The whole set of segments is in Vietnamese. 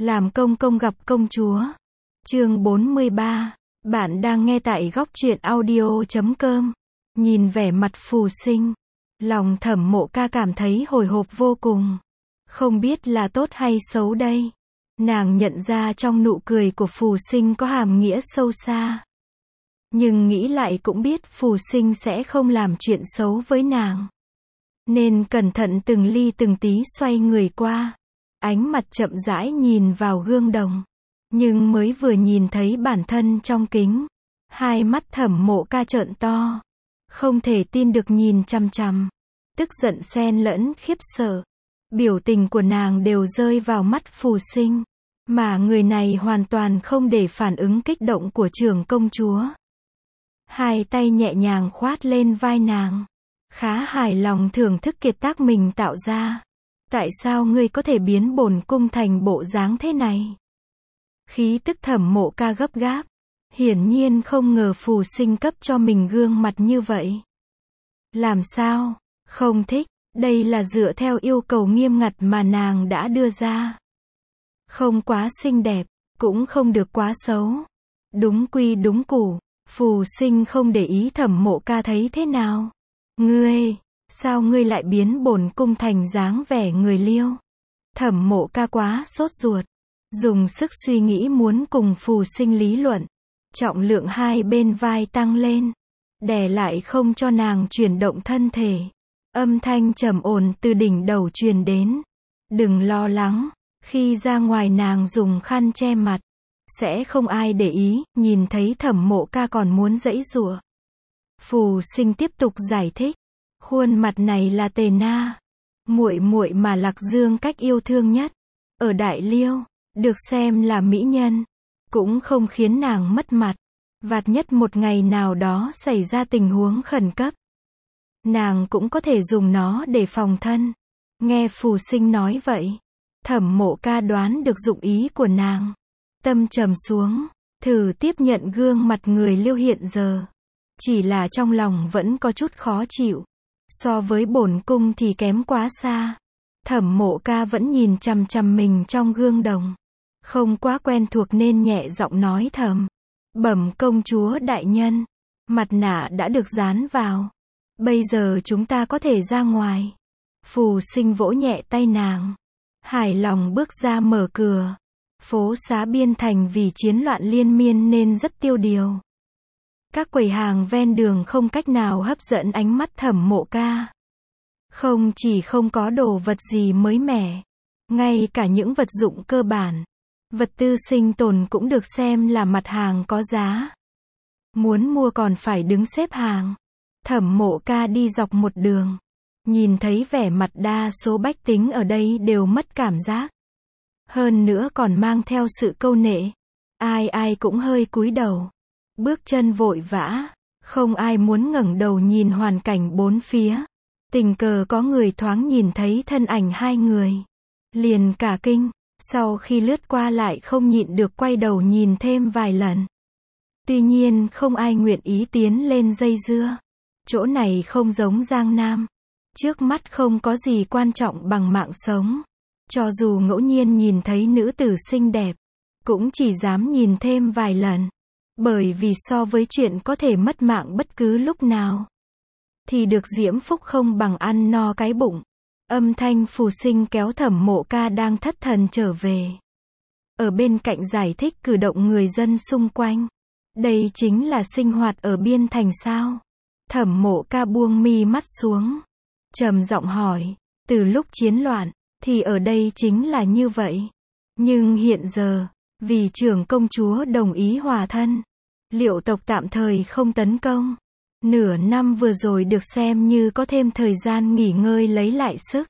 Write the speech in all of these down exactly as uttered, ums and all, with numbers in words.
Làm công công gặp công chúa. Chương bốn mươi ba. Bạn đang nghe tại góc truyện audio chấm com. Nhìn vẻ mặt Phù Sinh, lòng Thẩm Mộ Ca cảm thấy hồi hộp vô cùng. Không biết là tốt hay xấu đây. Nàng nhận ra trong nụ cười của Phù Sinh có hàm nghĩa sâu xa. Nhưng nghĩ lại cũng biết Phù Sinh sẽ không làm chuyện xấu với nàng. Nên cẩn thận từng ly từng tí xoay người qua. Ánh mặt chậm rãi nhìn vào gương đồng. Nhưng mới vừa nhìn thấy bản thân trong kính, hai mắt Thẩm Mộ Ca trợn to. Không thể tin được nhìn chằm chằm. Tức giận xen lẫn khiếp sợ. Biểu tình của nàng đều rơi vào mắt Phù Sinh. Mà người này hoàn toàn không để phản ứng kích động của trưởng công chúa. Hai tay nhẹ nhàng khoát lên vai nàng. Khá hài lòng thưởng thức kiệt tác mình tạo ra. Tại sao ngươi có thể biến bổn cung thành bộ dáng thế này? Khí tức Thẩm Mộ Ca gấp gáp. Hiển nhiên không ngờ Phù Sinh cấp cho mình gương mặt như vậy. Làm sao? Không thích. Đây là dựa theo yêu cầu nghiêm ngặt mà nàng đã đưa ra. Không quá xinh đẹp, cũng không được quá xấu. Đúng quy đúng củ. Phù Sinh không để ý Thẩm Mộ Ca thấy thế nào. Ngươi, sao ngươi lại biến bổn cung thành dáng vẻ người liêu? Thẩm Mộ Ca quá sốt ruột. Dùng sức suy nghĩ muốn cùng Phù Sinh lý luận. Trọng lượng hai bên vai tăng lên. Đè lại không cho nàng chuyển động thân thể. Âm thanh trầm ổn từ đỉnh đầu truyền đến. Đừng lo lắng. Khi ra ngoài nàng dùng khăn che mặt. Sẽ không ai để ý. Nhìn thấy Thẩm Mộ Ca còn muốn giãy giụa. Phù Sinh tiếp tục giải thích. Khuôn mặt này là Tề Na. Muội muội mà Lạc Dương cách yêu thương nhất. Ở Đại Liêu. Được xem là mỹ nhân. Cũng không khiến nàng mất mặt. Vạn nhất một ngày nào đó xảy ra tình huống khẩn cấp. Nàng cũng có thể dùng nó để phòng thân. Nghe Phù Sinh nói vậy. Thẩm Mộ Ca đoán được dụng ý của nàng. Tâm trầm xuống. Thử tiếp nhận gương mặt người liêu hiện giờ. Chỉ là trong lòng vẫn có chút khó chịu. So với bổn cung thì kém quá xa. Thẩm Mộ Ca vẫn nhìn chằm chằm mình trong gương đồng. Không quá quen thuộc nên nhẹ giọng nói thầm. Bẩm công chúa đại nhân. Mặt nạ đã được dán vào. Bây giờ chúng ta có thể ra ngoài. Phù Sinh vỗ nhẹ tay nàng. Hài lòng bước ra mở cửa. Phố xá biên thành vì chiến loạn liên miên nên rất tiêu điều. Các quầy hàng ven đường không cách nào hấp dẫn ánh mắt Thẩm Mộ Ca. Không chỉ không có đồ vật gì mới mẻ. Ngay cả những vật dụng cơ bản. Vật tư sinh tồn cũng được xem là mặt hàng có giá. Muốn mua còn phải đứng xếp hàng. Thẩm Mộ Ca đi dọc một đường. Nhìn thấy vẻ mặt đa số bách tính ở đây đều mất cảm giác. Hơn nữa còn mang theo sự câu nệ. Ai ai cũng hơi cúi đầu. Bước chân vội vã. Không ai muốn ngẩng đầu nhìn hoàn cảnh bốn phía. Tình cờ có người thoáng nhìn thấy thân ảnh hai người. Liền cả kinh. Sau khi lướt qua lại không nhịn được quay đầu nhìn thêm vài lần. Tuy nhiên không ai nguyện ý tiến lên dây dưa. Chỗ này không giống Giang Nam. Trước mắt không có gì quan trọng bằng mạng sống. Cho dù ngẫu nhiên nhìn thấy nữ tử xinh đẹp. Cũng chỉ dám nhìn thêm vài lần. Bởi vì so với chuyện có thể mất mạng bất cứ lúc nào. Thì được diễm phúc không bằng ăn no cái bụng. Âm thanh Phù Sinh kéo Thẩm Mộ Ca đang thất thần trở về. Ở bên cạnh giải thích cử động người dân xung quanh. Đây chính là sinh hoạt ở biên thành sao? Thẩm Mộ Ca buông mi mắt xuống. Trầm giọng hỏi. Từ lúc chiến loạn, thì ở đây chính là như vậy. Nhưng hiện giờ, vì trưởng công chúa đồng ý hòa thân. Liệu tộc tạm thời không tấn công. Nửa năm vừa rồi được xem như có thêm thời gian nghỉ ngơi lấy lại sức.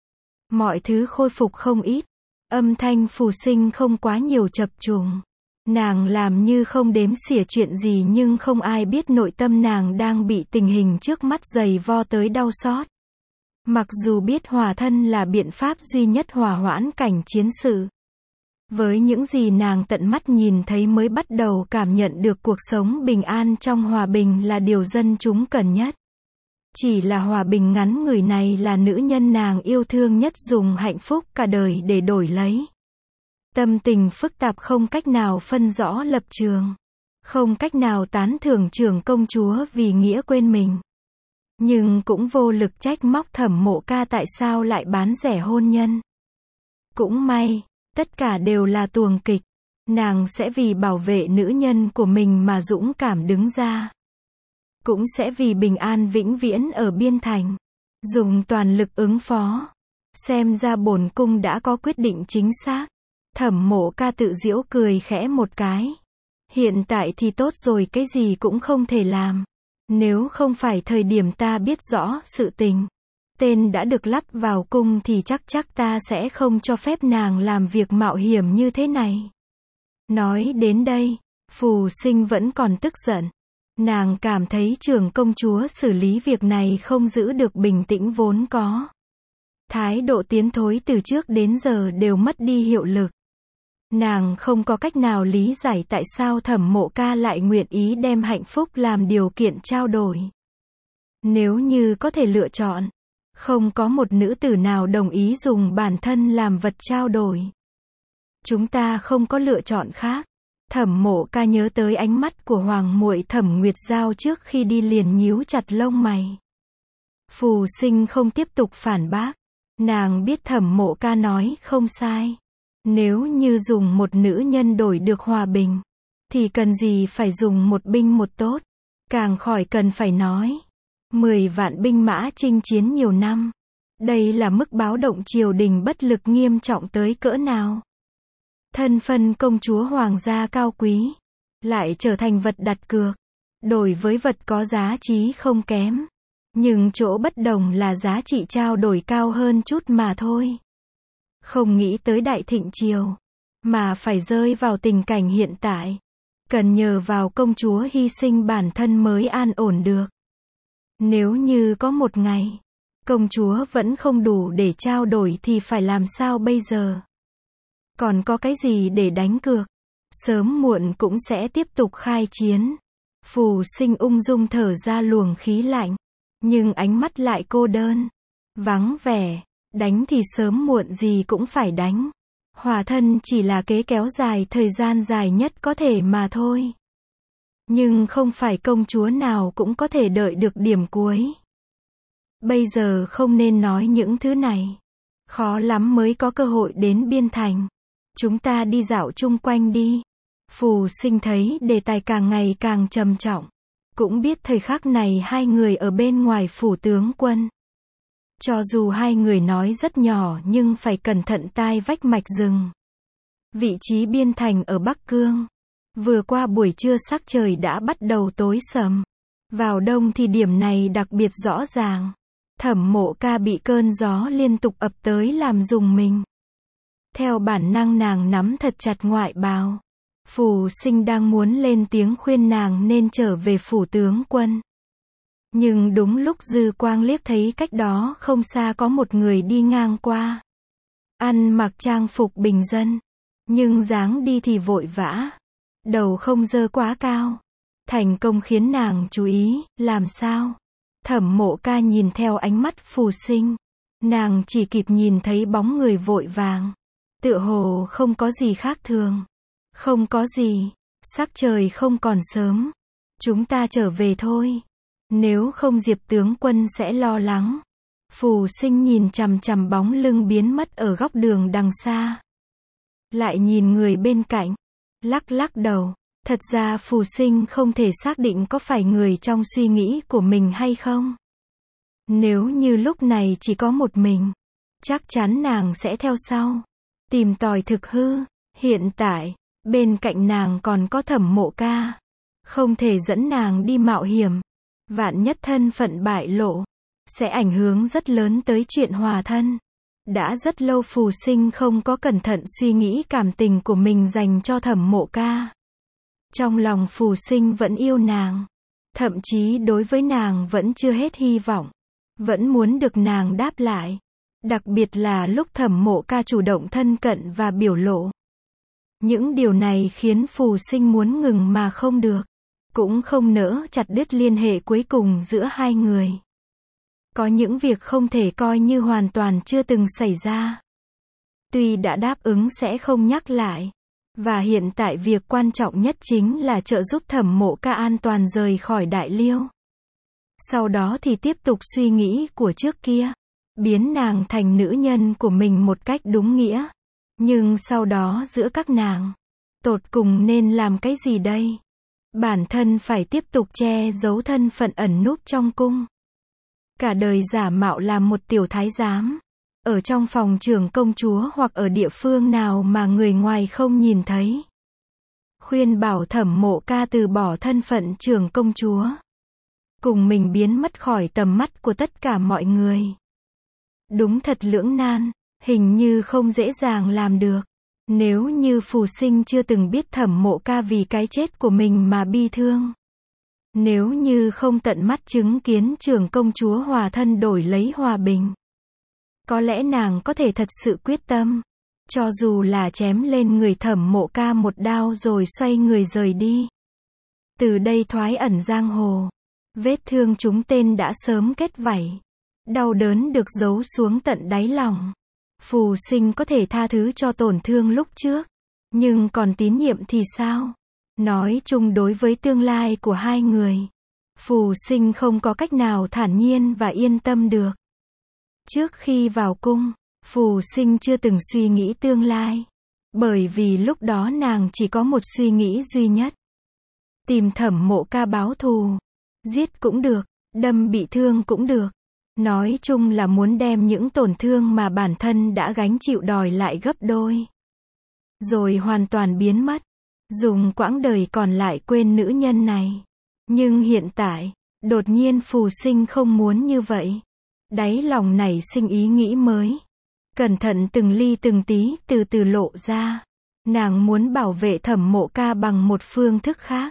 Mọi thứ khôi phục không ít. Âm thanh Phù Sinh không quá nhiều chập trùng. Nàng làm như không đếm xỉa chuyện gì nhưng không ai biết nội tâm nàng đang bị tình hình trước mắt giày vo tới đau xót. Mặc dù biết hòa thân là biện pháp duy nhất hòa hoãn cảnh chiến sự. Với những gì nàng tận mắt nhìn thấy mới bắt đầu cảm nhận được cuộc sống bình an trong hòa bình là điều dân chúng cần nhất. Chỉ là hòa bình ngắn ngủi này là nữ nhân nàng yêu thương nhất dùng hạnh phúc cả đời để đổi lấy. Tâm tình phức tạp không cách nào phân rõ lập trường. Không cách nào tán thưởng trưởng công chúa vì nghĩa quên mình. Nhưng cũng vô lực trách móc Thẩm Mộ Ca tại sao lại bán rẻ hôn nhân. Cũng may, tất cả đều là tuồng kịch. Nàng sẽ vì bảo vệ nữ nhân của mình mà dũng cảm đứng ra. Cũng sẽ vì bình an vĩnh viễn ở biên thành. Dùng toàn lực ứng phó. Xem ra bổn cung đã có quyết định chính xác. Thẩm Mộ Ca tự giễu cười khẽ một cái. Hiện tại thì tốt rồi, cái gì cũng không thể làm. Nếu không phải thời điểm ta biết rõ sự tình, tên đã được lắp vào cung thì chắc chắc ta sẽ không cho phép nàng làm việc mạo hiểm như thế này. Nói đến đây, Phù Sinh vẫn còn tức giận. Nàng cảm thấy trưởng công chúa xử lý việc này không giữ được bình tĩnh vốn có. Thái độ tiến thối từ trước đến giờ đều mất đi hiệu lực. Nàng không có cách nào lý giải tại sao Thẩm Mộ Ca lại nguyện ý đem hạnh phúc làm điều kiện trao đổi. Nếu như có thể lựa chọn, không có một nữ tử nào đồng ý dùng bản thân làm vật trao đổi. Chúng ta không có lựa chọn khác. Thẩm Mộ Ca nhớ tới ánh mắt của hoàng muội Thẩm Nguyệt Giao trước khi đi liền nhíu chặt lông mày. Phù Sinh không tiếp tục phản bác. Nàng biết Thẩm Mộ Ca nói không sai. Nếu như dùng một nữ nhân đổi được hòa bình, thì cần gì phải dùng một binh một tốt. Càng khỏi cần phải nói. Mười vạn binh mã chinh chiến nhiều năm. Đây là mức báo động triều đình bất lực nghiêm trọng tới cỡ nào. Thân phận công chúa hoàng gia cao quý, lại trở thành vật đặt cược. Đổi với vật có giá trị không kém. Nhưng chỗ bất đồng là giá trị trao đổi cao hơn chút mà thôi. Không nghĩ tới đại thịnh triều, mà phải rơi vào tình cảnh hiện tại. Cần nhờ vào công chúa hy sinh bản thân mới an ổn được. Nếu như có một ngày, công chúa vẫn không đủ để trao đổi thì phải làm sao bây giờ? Còn có cái gì để đánh cược? Sớm muộn cũng sẽ tiếp tục khai chiến. Phù Sinh ung dung thở ra luồng khí lạnh. Nhưng ánh mắt lại cô đơn. Vắng vẻ. Đánh thì sớm muộn gì cũng phải đánh. Hòa thân chỉ là kế kéo dài thời gian dài nhất có thể mà thôi. Nhưng không phải công chúa nào cũng có thể đợi được điểm cuối. Bây giờ không nên nói những thứ này. Khó lắm mới có cơ hội đến biên thành. Chúng ta đi dạo chung quanh đi. Phù Sinh thấy đề tài càng ngày càng trầm trọng. Cũng biết thời khắc này hai người ở bên ngoài phủ tướng quân. Cho dù hai người nói rất nhỏ nhưng phải cẩn thận tai vách mạch rừng. Vị trí biên thành ở Bắc Cương. Vừa qua buổi trưa sắc trời đã bắt đầu tối sầm. Vào đông thì điểm này đặc biệt rõ ràng. Thẩm Mộ Ca bị cơn gió liên tục ập tới làm rùng mình. Theo bản năng nàng nắm thật chặt ngoại bào. Phù Sinh đang muốn lên tiếng khuyên nàng nên trở về phủ tướng quân. Nhưng đúng lúc dư quang liếc thấy cách đó không xa có một người đi ngang qua. Ăn mặc trang phục bình dân. Nhưng dáng đi thì vội vã. Đầu không dơ quá cao. Thành công khiến nàng chú ý, làm sao? Thẩm Mộ Ca nhìn theo ánh mắt Phù Sinh. Nàng chỉ kịp nhìn thấy bóng người vội vàng. Tựa hồ không có gì khác thường. Không có gì. Sắc trời không còn sớm. Chúng ta trở về thôi. Nếu không Diệp tướng quân sẽ lo lắng. Phù Sinh nhìn chằm chằm bóng lưng biến mất ở góc đường đằng xa. Lại nhìn người bên cạnh. Lắc lắc đầu. Thật ra Phù Sinh không thể xác định có phải người trong suy nghĩ của mình hay không. Nếu như lúc này chỉ có một mình, chắc chắn nàng sẽ theo sau. Tìm tòi thực hư. Hiện tại, bên cạnh nàng còn có Thẩm Mộ Ca. Không thể dẫn nàng đi mạo hiểm. Vạn nhất thân phận bại lộ, sẽ ảnh hưởng rất lớn tới chuyện hòa thân. Đã rất lâu Phù Sinh không có cẩn thận suy nghĩ cảm tình của mình dành cho Thẩm Mộ Ca. Trong lòng Phù Sinh vẫn yêu nàng. Thậm chí đối với nàng vẫn chưa hết hy vọng. Vẫn muốn được nàng đáp lại. Đặc biệt là lúc Thẩm Mộ Ca chủ động thân cận và biểu lộ. Những điều này khiến Phù Sinh muốn ngừng mà không được. Cũng không nỡ chặt đứt liên hệ cuối cùng giữa hai người. Có những việc không thể coi như hoàn toàn chưa từng xảy ra. Tuy đã đáp ứng sẽ không nhắc lại. Và hiện tại việc quan trọng nhất chính là trợ giúp Thẩm Mộ Ca an toàn rời khỏi Đại Liêu. Sau đó thì tiếp tục suy nghĩ của trước kia. Biến nàng thành nữ nhân của mình một cách đúng nghĩa. Nhưng sau đó giữa các nàng, tột cùng nên làm cái gì đây? Bản thân phải tiếp tục che giấu thân phận ẩn núp trong cung. Cả đời giả mạo làm một tiểu thái giám. Ở trong phòng trưởng công chúa hoặc ở địa phương nào mà người ngoài không nhìn thấy. Khuyên bảo Thẩm Mộ Ca từ bỏ thân phận trưởng công chúa. Cùng mình biến mất khỏi tầm mắt của tất cả mọi người. Đúng thật lưỡng nan, hình như không dễ dàng làm được. Nếu như Phù Sinh chưa từng biết Thẩm Mộ Ca vì cái chết của mình mà bi thương. Nếu như không tận mắt chứng kiến trưởng công chúa hòa thân đổi lấy hòa bình. Có lẽ nàng có thể thật sự quyết tâm. Cho dù là chém lên người Thẩm Mộ Ca một đao rồi xoay người rời đi. Từ đây thoái ẩn giang hồ. Vết thương chúng tên đã sớm kết vảy. Đau đớn được giấu xuống tận đáy lòng. Phù Sinh có thể tha thứ cho tổn thương lúc trước. Nhưng còn tín nhiệm thì sao? Nói chung đối với tương lai của hai người. Phù Sinh không có cách nào thản nhiên và yên tâm được. Trước khi vào cung, Phù Sinh chưa từng suy nghĩ tương lai. Bởi vì lúc đó nàng chỉ có một suy nghĩ duy nhất. Tìm Thẩm Mộ Ca báo thù. Giết cũng được, đâm bị thương cũng được. Nói chung là muốn đem những tổn thương mà bản thân đã gánh chịu đòi lại gấp đôi. Rồi hoàn toàn biến mất. Dùng quãng đời còn lại quên nữ nhân này. Nhưng hiện tại, đột nhiên Phù Sinh không muốn như vậy. Đáy lòng nảy sinh ý nghĩ mới. Cẩn thận từng ly từng tí từ từ lộ ra. Nàng muốn bảo vệ Thẩm Mộ Ca bằng một phương thức khác.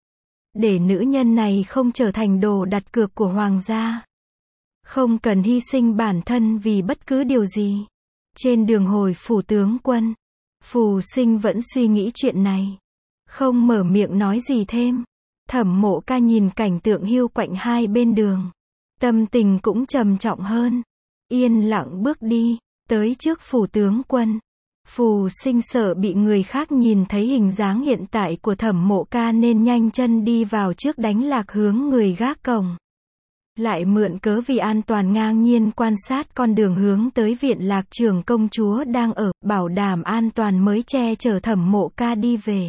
Để nữ nhân này không trở thành đồ đặt cược của hoàng gia. Không cần hy sinh bản thân vì bất cứ điều gì. Trên đường hồi phủ tướng quân, Phù Sinh vẫn suy nghĩ chuyện này. Không mở miệng nói gì thêm. Thẩm Mộ Ca nhìn cảnh tượng hiu quạnh hai bên đường. Tâm tình cũng trầm trọng hơn. Yên lặng bước đi, tới trước phủ tướng quân. Phù Sinh sợ bị người khác nhìn thấy hình dáng hiện tại của Thẩm Mộ Ca nên nhanh chân đi vào trước đánh lạc hướng người gác cổng. Lại mượn cớ vì an toàn ngang nhiên quan sát con đường hướng tới viện lạc trưởng công chúa đang ở, bảo đảm an toàn mới che chở Thẩm Mộ Ca đi về.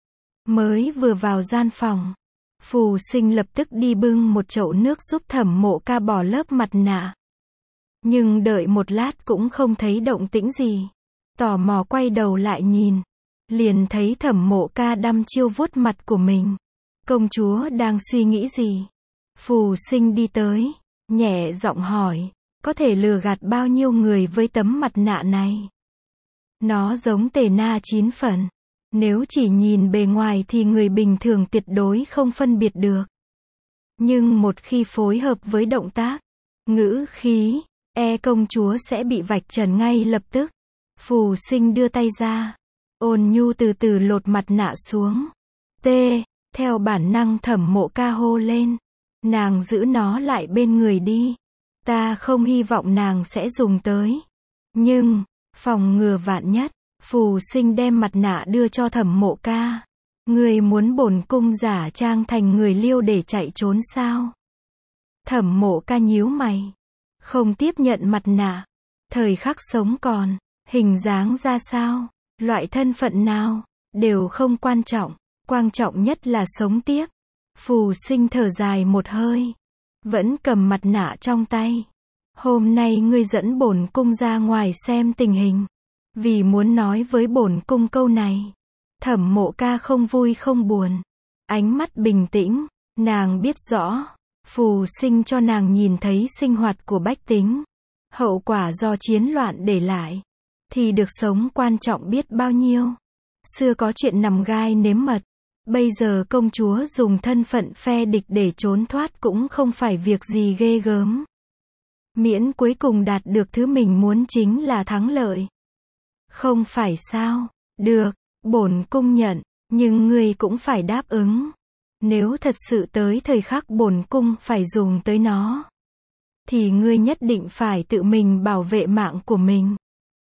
Mới vừa vào gian phòng, Phù Sinh lập tức đi bưng một chậu nước giúp Thẩm Mộ Ca bỏ lớp mặt nạ. Nhưng đợi một lát cũng không thấy động tĩnh gì. Tò mò quay đầu lại nhìn. Liền thấy Thẩm Mộ Ca đăm chiêu vuốt mặt của mình. Công chúa đang suy nghĩ gì? Phù Sinh đi tới, nhẹ giọng hỏi. Có thể lừa gạt bao nhiêu người với tấm mặt nạ này? Nó giống tề na chín phần. Nếu chỉ nhìn bề ngoài thì người bình thường tuyệt đối không phân biệt được. Nhưng một khi phối hợp với động tác, ngữ khí, e công chúa sẽ bị vạch trần ngay lập tức. Phù Sinh đưa tay ra, ôn nhu từ từ lột mặt nạ xuống. Tê, theo bản năng Thẩm Mộ Ca hô lên. Nàng giữ nó lại bên người đi. Ta không hy vọng nàng sẽ dùng tới. Nhưng, phòng ngừa vạn nhất, Phù Sinh đem mặt nạ đưa cho Thẩm Mộ Ca. Người muốn bổn cung giả trang thành người Liêu để chạy trốn sao? Thẩm Mộ Ca nhíu mày. Không tiếp nhận mặt nạ. Thời khắc sống còn, hình dáng ra sao, loại thân phận nào, đều không quan trọng. Quan trọng nhất là sống tiếp. Phù Sinh thở dài một hơi. Vẫn cầm mặt nạ trong tay. Hôm nay ngươi dẫn bổn cung ra ngoài xem tình hình. Vì muốn nói với bổn cung câu này. Thẩm Mộ Ca không vui không buồn. Ánh mắt bình tĩnh. Nàng biết rõ. Phù Sinh cho nàng nhìn thấy sinh hoạt của bách tính. Hậu quả do chiến loạn để lại. Thì được sống quan trọng biết bao nhiêu. Xưa có chuyện nằm gai nếm mật. Bây giờ công chúa dùng thân phận phe địch để trốn thoát cũng không phải việc gì ghê gớm. Miễn cuối cùng đạt được thứ mình muốn chính là thắng lợi. Không phải sao? Được, bổn cung nhận, nhưng ngươi cũng phải đáp ứng. Nếu thật sự tới thời khắc bổn cung phải dùng tới nó, thì ngươi nhất định phải tự mình bảo vệ mạng của mình.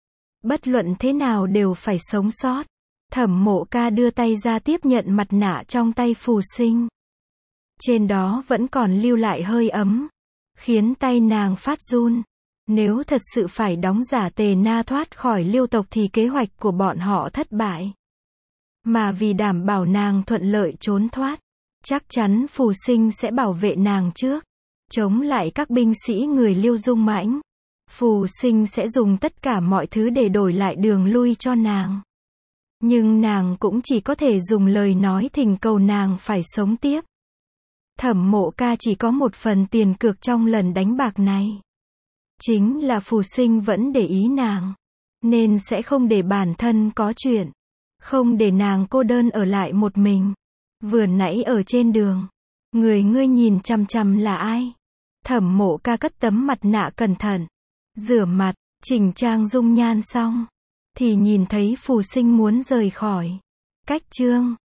Bất luận thế nào đều phải sống sót. Thẩm Mộ Ca đưa tay ra tiếp nhận mặt nạ trong tay Phù Sinh. Trên đó vẫn còn lưu lại hơi ấm, khiến tay nàng phát run. Nếu thật sự phải đóng giả Tề Na thoát khỏi Liêu tộc thì kế hoạch của bọn họ thất bại. Mà vì đảm bảo nàng thuận lợi trốn thoát, chắc chắn Phù Sinh sẽ bảo vệ nàng trước, chống lại các binh sĩ người Liêu dung mãnh. Phù Sinh sẽ dùng tất cả mọi thứ để đổi lại đường lui cho nàng. Nhưng nàng cũng chỉ có thể dùng lời nói thỉnh cầu nàng phải sống tiếp. Thẩm Mộ Ca chỉ có một phần tiền cược trong lần đánh bạc này. Chính là Phù Sinh vẫn để ý nàng, nên sẽ không để bản thân có chuyện. Không để nàng cô đơn ở lại một mình. Vừa nãy ở trên đường, người ngươi nhìn chằm chằm là ai? Thẩm Mộ Ca cất tấm mặt nạ cẩn thận, rửa mặt, chỉnh trang dung nhan xong, thì nhìn thấy Phù Sinh muốn rời khỏi. Cách chương